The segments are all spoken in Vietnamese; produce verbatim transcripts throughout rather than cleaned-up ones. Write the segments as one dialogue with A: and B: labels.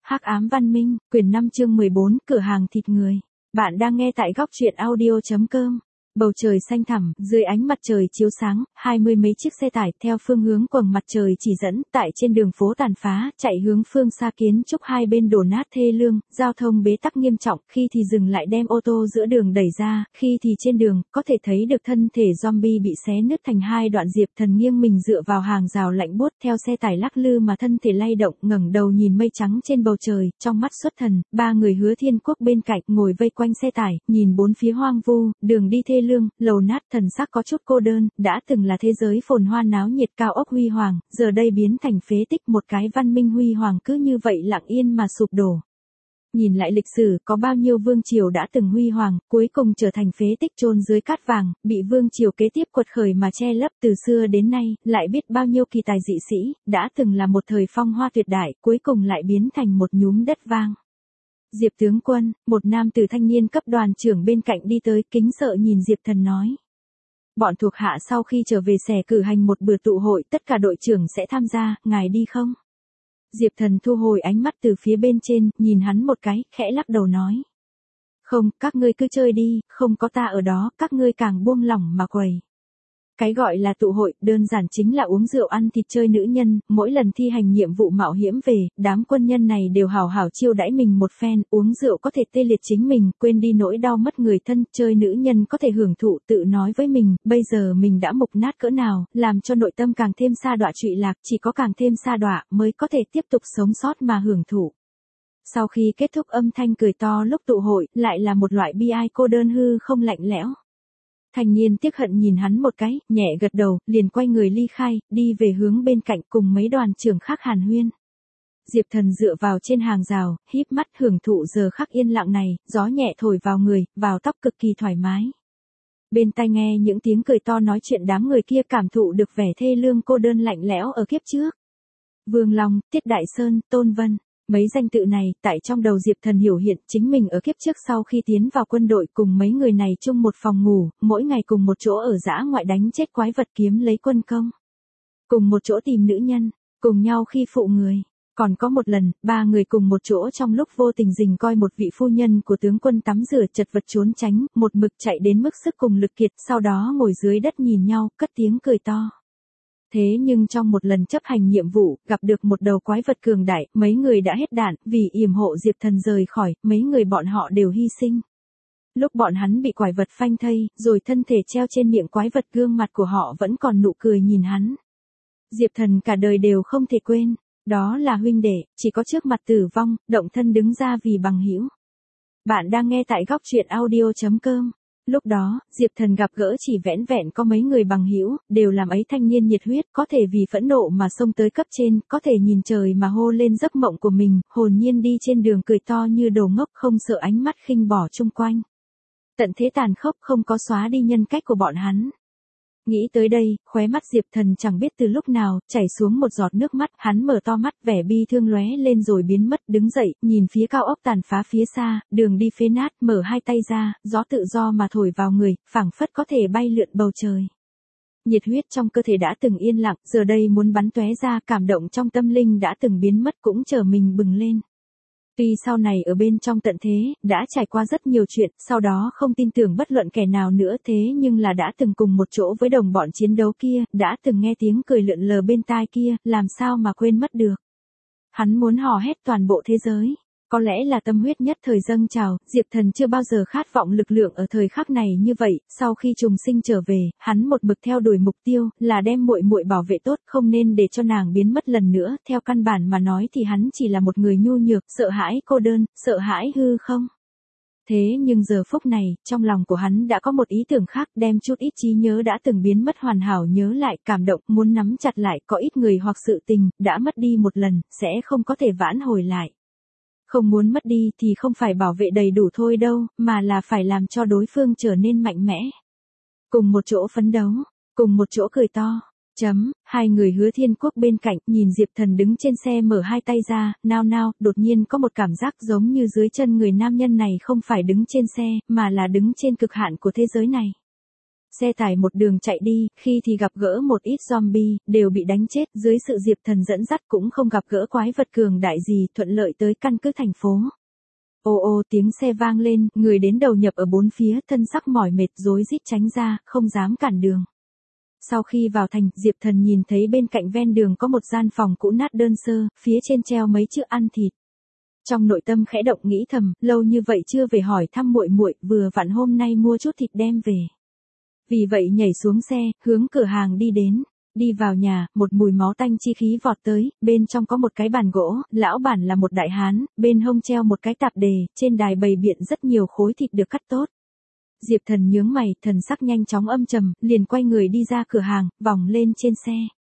A: Hắc ám văn minh, quyển năm chương mười bốn, cửa hàng thịt người. Bạn đang nghe tại góc truyện audio chấm com. Bầu trời xanh thẳm, dưới ánh mặt trời chiếu sáng, hai mươi mấy chiếc xe tải theo phương hướng quầng mặt trời chỉ dẫn, tại trên đường phố tàn phá, chạy hướng phương xa kiến trúc hai bên đổ nát thê lương, giao thông bế tắc nghiêm trọng, khi thì dừng lại đem ô tô giữa đường đẩy ra, khi thì trên đường, có thể thấy được thân thể zombie bị xé nứt thành hai đoạn. Diệp Thần nghiêng mình dựa vào hàng rào lạnh buốt, theo xe tải lắc lư mà thân thể lay động, ngẩng đầu nhìn mây trắng trên bầu trời, trong mắt xuất thần. Ba người Hứa Thiên Quốc bên cạnh ngồi vây quanh xe tải, nhìn bốn phía hoang vu, đường đi thê lương, lầu nát, thần sắc có chút cô đơn. Đã từng là thế giới phồn hoa náo nhiệt cao ốc huy hoàng, giờ đây biến thành phế tích, một cái văn minh huy hoàng cứ như vậy lặng yên mà sụp đổ. Nhìn lại lịch sử, có bao nhiêu vương triều đã từng huy hoàng, cuối cùng trở thành phế tích chôn dưới cát vàng, bị vương triều kế tiếp quật khởi mà che lấp. Từ xưa đến nay, lại biết bao nhiêu kỳ tài dị sĩ, đã từng là một thời phong hoa tuyệt đại, cuối cùng lại biến thành một nhúm đất vang. Diệp tướng quân, một nam tử thanh niên cấp đoàn trưởng bên cạnh đi tới, kính sợ nhìn Diệp Thần nói. Bọn thuộc hạ sau khi trở về sẽ cử hành một bữa tụ hội, tất cả đội trưởng sẽ tham gia, ngài đi không? Diệp Thần thu hồi ánh mắt từ phía bên trên, nhìn hắn một cái, khẽ lắc đầu nói. Không, các ngươi cứ chơi đi, không có ta ở đó, các ngươi càng buông lỏng mà quầy. Cái gọi là tụ hội, đơn giản chính là uống rượu ăn thịt chơi nữ nhân, mỗi lần thi hành nhiệm vụ mạo hiểm về, đám quân nhân này đều hào hào chiêu đãi mình một phen, uống rượu có thể tê liệt chính mình, quên đi nỗi đau mất người thân, chơi nữ nhân có thể hưởng thụ, tự nói với mình, bây giờ mình đã mục nát cỡ nào, làm cho nội tâm càng thêm sa đọa trụy lạc, chỉ có càng thêm sa đọa mới có thể tiếp tục sống sót mà hưởng thụ. Sau khi kết thúc âm thanh cười to lúc tụ hội, lại là một loại bi ai cô đơn hư không lạnh lẽo. Thanh niên tiếc hận nhìn hắn một cái, nhẹ gật đầu, liền quay người ly khai, đi về hướng bên cạnh cùng mấy đoàn trưởng khác hàn huyên. Diệp Thần dựa vào trên hàng rào, híp mắt hưởng thụ giờ khắc yên lặng này, gió nhẹ thổi vào người, vào tóc cực kỳ thoải mái. Bên tai nghe những tiếng cười to nói chuyện đám người kia, cảm thụ được vẻ thê lương cô đơn lạnh lẽo ở kiếp trước. Vương Long, Tiết Đại Sơn, Tôn Vân. Mấy danh tự này, tại trong đầu Diệp Thần hiểu hiện, chính mình ở kiếp trước sau khi tiến vào quân đội cùng mấy người này chung một phòng ngủ, mỗi ngày cùng một chỗ ở dã ngoại đánh chết quái vật kiếm lấy quân công. Cùng một chỗ tìm nữ nhân, cùng nhau khi phụ người. Còn có một lần, ba người cùng một chỗ trong lúc vô tình rình coi một vị phu nhân của tướng quân tắm rửa chật vật trốn tránh, một mực chạy đến mức sức cùng lực kiệt, sau đó ngồi dưới đất nhìn nhau, cất tiếng cười to. Thế nhưng trong một lần chấp hành nhiệm vụ, gặp được một đầu quái vật cường đại, mấy người đã hết đạn, vì yểm hộ Diệp Thần rời khỏi, mấy người bọn họ đều hy sinh. Lúc bọn hắn bị quái vật phanh thây, rồi thân thể treo trên miệng quái vật, gương mặt của họ vẫn còn nụ cười nhìn hắn. Diệp Thần cả đời đều không thể quên, đó là huynh đệ, chỉ có trước mặt tử vong, động thân đứng ra vì bằng hữu. Bạn đang nghe tại góc truyện audio chấm com. Lúc đó, Diệp Thần gặp gỡ chỉ vẻn vẹn có mấy người bằng hữu, đều làm ấy thanh niên nhiệt huyết, có thể vì phẫn nộ mà xông tới cấp trên, có thể nhìn trời mà hô lên giấc mộng của mình, hồn nhiên đi trên đường cười to như đồ ngốc, không sợ ánh mắt khinh bỏ chung quanh. Tận thế tàn khốc không có xóa đi nhân cách của bọn hắn. Nghĩ tới đây, khóe mắt Diệp Thần chẳng biết từ lúc nào, chảy xuống một giọt nước mắt, hắn mở to mắt, vẻ bi thương lóe lên rồi biến mất, đứng dậy, nhìn phía cao ốc tàn phá phía xa, đường đi phế nát, mở hai tay ra, gió tự do mà thổi vào người, phảng phất có thể bay lượn bầu trời. Nhiệt huyết trong cơ thể đã từng yên lặng, giờ đây muốn bắn tóe ra, cảm động trong tâm linh đã từng biến mất cũng chờ mình bừng lên. Tuy sau này ở bên trong tận thế, đã trải qua rất nhiều chuyện, sau đó không tin tưởng bất luận kẻ nào nữa, thế nhưng là đã từng cùng một chỗ với đồng bọn chiến đấu kia, đã từng nghe tiếng cười lượn lờ bên tai kia, làm sao mà quên mất được. Hắn muốn hò hét toàn bộ thế giới. Có lẽ là tâm huyết nhất thời dâng trào, Diệp Thần chưa bao giờ khát vọng lực lượng ở thời khắc này như vậy, sau khi trùng sinh trở về, hắn một mực theo đuổi mục tiêu, là đem muội muội bảo vệ tốt, không nên để cho nàng biến mất lần nữa, theo căn bản mà nói thì hắn chỉ là một người nhu nhược, sợ hãi cô đơn, sợ hãi hư không. Thế nhưng giờ phút này, trong lòng của hắn đã có một ý tưởng khác, đem chút ít trí nhớ đã từng biến mất hoàn hảo nhớ lại, cảm động, muốn nắm chặt lại, có ít người hoặc sự tình, đã mất đi một lần, sẽ không có thể vãn hồi lại. Không muốn mất đi thì không phải bảo vệ đầy đủ thôi đâu, mà là phải làm cho đối phương trở nên mạnh mẽ. Cùng một chỗ phấn đấu, cùng một chỗ cười to. Chấm, hai người Hứa Thiên Quốc bên cạnh, nhìn Diệp Thần đứng trên xe mở hai tay ra, nao nao, đột nhiên có một cảm giác giống như dưới chân người nam nhân này không phải đứng trên xe, mà là đứng trên cực hạn của thế giới này. Xe tải một đường chạy đi, khi thì gặp gỡ một ít zombie, đều bị đánh chết, dưới sự Diệp Thần dẫn dắt cũng không gặp gỡ quái vật cường đại gì, thuận lợi tới căn cứ thành phố. Ô ô tiếng xe vang lên, người đến đầu nhập ở bốn phía, thân sắc mỏi mệt rối rít tránh ra, không dám cản đường. Sau khi vào thành, Diệp Thần nhìn thấy bên cạnh ven đường có một gian phòng cũ nát đơn sơ, phía trên treo mấy chữ ăn thịt. Trong nội tâm khẽ động nghĩ thầm, lâu như vậy chưa về hỏi thăm muội muội, vừa vặn hôm nay mua chút thịt đem về. Vì vậy nhảy xuống xe, hướng cửa hàng đi đến. Đi vào nhà, một mùi máu tanh chi khí vọt tới, bên trong có một cái bàn gỗ, lão bản là một đại hán, bên hông treo một cái tạp đề, trên đài bày biện rất nhiều khối thịt được cắt tốt. Diệp Thần nhướng mày, thần sắc nhanh chóng âm trầm, liền quay người đi ra cửa hàng, vòng lên trên xe.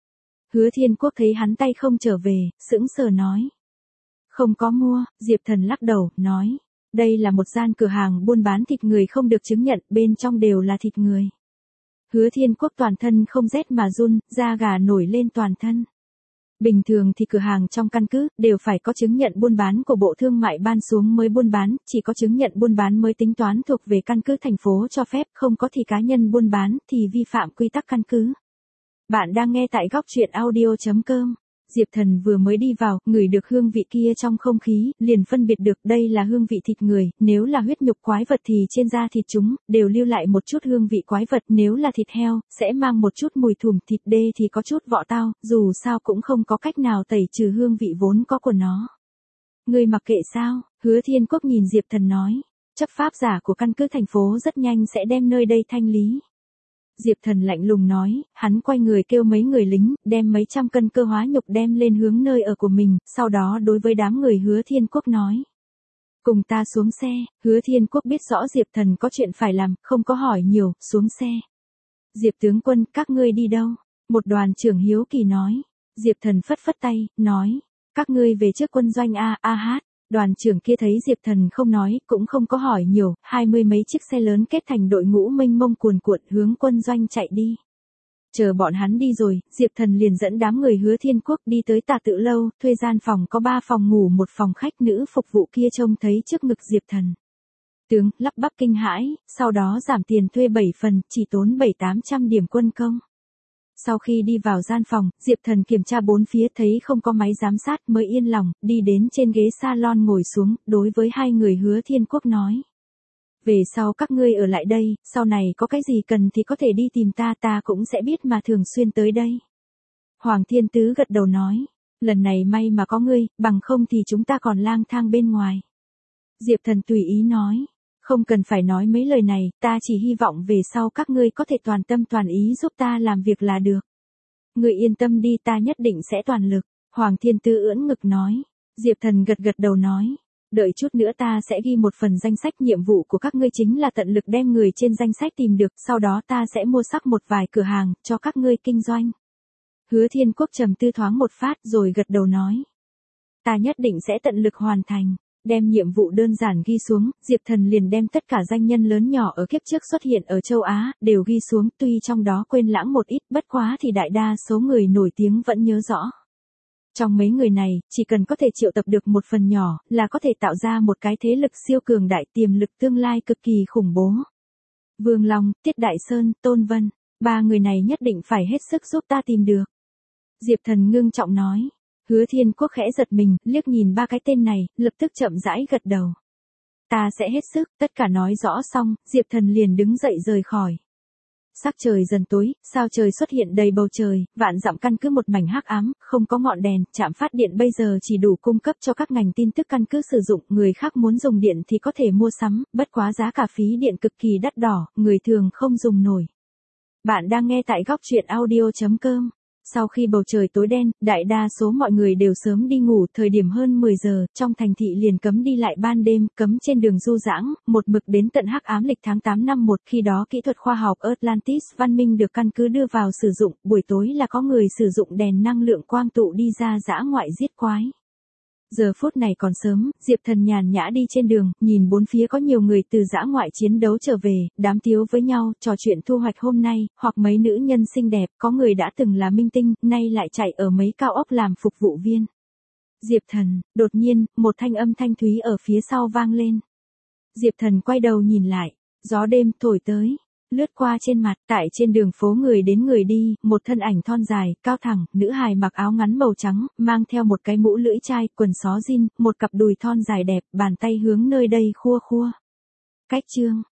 A: Hứa Thiên Quốc thấy hắn tay không trở về, sững sờ nói. Không có mua, Diệp Thần lắc đầu, nói. Đây là một gian cửa hàng buôn bán thịt người không được chứng nhận, bên trong đều là thịt người. Hứa Thiên Quốc toàn thân không rét mà run, da gà nổi lên toàn thân. Bình thường thì cửa hàng trong căn cứ đều phải có chứng nhận buôn bán của Bộ Thương mại ban xuống mới buôn bán, chỉ có chứng nhận buôn bán mới tính toán thuộc về căn cứ thành phố cho phép, không có thì cá nhân buôn bán thì vi phạm quy tắc căn cứ. Bạn đang nghe tại góc truyện audio chấm com. Diệp Thần vừa mới đi vào, ngửi được hương vị kia trong không khí, liền phân biệt được đây là hương vị thịt người, nếu là huyết nhục quái vật thì trên da thịt chúng, đều lưu lại một chút hương vị quái vật, nếu là thịt heo, sẽ mang một chút mùi thùm, thịt đê thì có chút vọ tao, dù sao cũng không có cách nào tẩy trừ hương vị vốn có của nó. Ngươi mặc kệ sao, Hứa Thiên Quốc nhìn Diệp Thần nói, chấp pháp giả của căn cứ thành phố rất nhanh sẽ đem nơi đây thanh lý. Diệp Thần lạnh lùng nói, hắn quay người kêu mấy người lính, đem mấy trăm cân cơ hóa nhục đem lên hướng nơi ở của mình, sau đó đối với đám người Hứa Thiên Quốc nói. Cùng ta xuống xe, Hứa Thiên Quốc biết rõ Diệp Thần có chuyện phải làm, không có hỏi nhiều, xuống xe. Diệp tướng quân, các ngươi đi đâu? Một đoàn trưởng hiếu kỳ nói. Diệp Thần phất phất tay, nói, các ngươi về trước quân doanh A, A hát. Đoàn trưởng kia thấy Diệp Thần không nói, cũng không có hỏi nhiều, hai mươi mấy chiếc xe lớn kết thành đội ngũ mênh mông cuồn cuộn hướng quân doanh chạy đi. Chờ bọn hắn đi rồi, Diệp Thần liền dẫn đám người Hứa Thiên Quốc đi tới Tà Tự lâu, thuê gian phòng có ba phòng ngủ một phòng khách, nữ phục vụ kia trông thấy trước ngực Diệp Thần. Tướng, lắp bắp kinh hãi, sau đó giảm tiền thuê bảy phần, chỉ tốn bảy tám trăm điểm quân công. Sau khi đi vào gian phòng, Diệp Thần kiểm tra bốn phía thấy không có máy giám sát mới yên lòng, đi đến trên ghế salon ngồi xuống, đối với hai người Hứa Thiên Quốc nói. Về sau các ngươi ở lại đây, sau này có cái gì cần thì có thể đi tìm ta, ta cũng sẽ biết mà thường xuyên tới đây. Hoàng Thiên Tứ gật đầu nói, lần này may mà có ngươi, bằng không thì chúng ta còn lang thang bên ngoài. Diệp Thần tùy ý nói. Không cần phải nói mấy lời này, ta chỉ hy vọng về sau các ngươi có thể toàn tâm toàn ý giúp ta làm việc là được. Ngươi yên tâm đi, ta nhất định sẽ toàn lực. Hoàng Thiên Tư ưỡn ngực nói. Diệp Thần gật gật đầu nói. Đợi chút nữa ta sẽ ghi một phần danh sách, nhiệm vụ của các ngươi chính là tận lực đem người trên danh sách tìm được, sau đó ta sẽ mua sắp một vài cửa hàng, cho các ngươi kinh doanh. Hứa Thiên Quốc trầm tư thoáng một phát rồi gật đầu nói. Ta nhất định sẽ tận lực hoàn thành. Đem nhiệm vụ đơn giản ghi xuống, Diệp Thần liền đem tất cả danh nhân lớn nhỏ ở kiếp trước xuất hiện ở châu Á, đều ghi xuống, tuy trong đó quên lãng một ít, bất quá thì đại đa số người nổi tiếng vẫn nhớ rõ. Trong mấy người này, chỉ cần có thể triệu tập được một phần nhỏ, là có thể tạo ra một cái thế lực siêu cường đại, tiềm lực tương lai cực kỳ khủng bố. Vương Long, Tiết Đại Sơn, Tôn Vân, ba người này nhất định phải hết sức giúp ta tìm được. Diệp Thần ngưng trọng nói. Hứa Thiên Quốc khẽ giật mình, liếc nhìn ba cái tên này, lập tức chậm rãi gật đầu. Ta sẽ hết sức, tất cả nói rõ xong, Diệp Thần liền đứng dậy rời khỏi. Sắc trời dần tối, sao trời xuất hiện đầy bầu trời, vạn dặm căn cứ một mảnh hắc ám, không có ngọn đèn, trạm phát điện bây giờ chỉ đủ cung cấp cho các ngành tin tức căn cứ sử dụng, người khác muốn dùng điện thì có thể mua sắm, bất quá giá cả phí điện cực kỳ đắt đỏ, người thường không dùng nổi. Bạn đang nghe tại góc truyện audio chấm com. Sau khi bầu trời tối đen, đại đa số mọi người đều sớm đi ngủ, thời điểm hơn mười giờ, trong thành thị liền cấm đi lại ban đêm, cấm trên đường du đãng, một mực đến tận hắc ám lịch tháng tám năm một, khi đó kỹ thuật khoa học Atlantis văn minh được căn cứ đưa vào sử dụng, buổi tối là có người sử dụng đèn năng lượng quang tụ đi ra dã ngoại giết quái. Giờ phút này còn sớm, Diệp Thần nhàn nhã đi trên đường, nhìn bốn phía có nhiều người từ dã ngoại chiến đấu trở về, đám tiếu với nhau, trò chuyện thu hoạch hôm nay, hoặc mấy nữ nhân xinh đẹp, có người đã từng là minh tinh, nay lại chạy ở mấy cao ốc làm phục vụ viên. Diệp Thần, đột nhiên, một thanh âm thanh thúy ở phía sau vang lên. Diệp Thần quay đầu nhìn lại, gió đêm thổi tới. lướt qua trên mặt, tại trên đường phố người đến người đi, một thân ảnh thon dài, cao thẳng, nữ hài mặc áo ngắn màu trắng, mang theo một cái mũ lưỡi chai, quần xó jean, một cặp đùi thon dài đẹp, bàn tay hướng nơi đây khua khua. Cách chương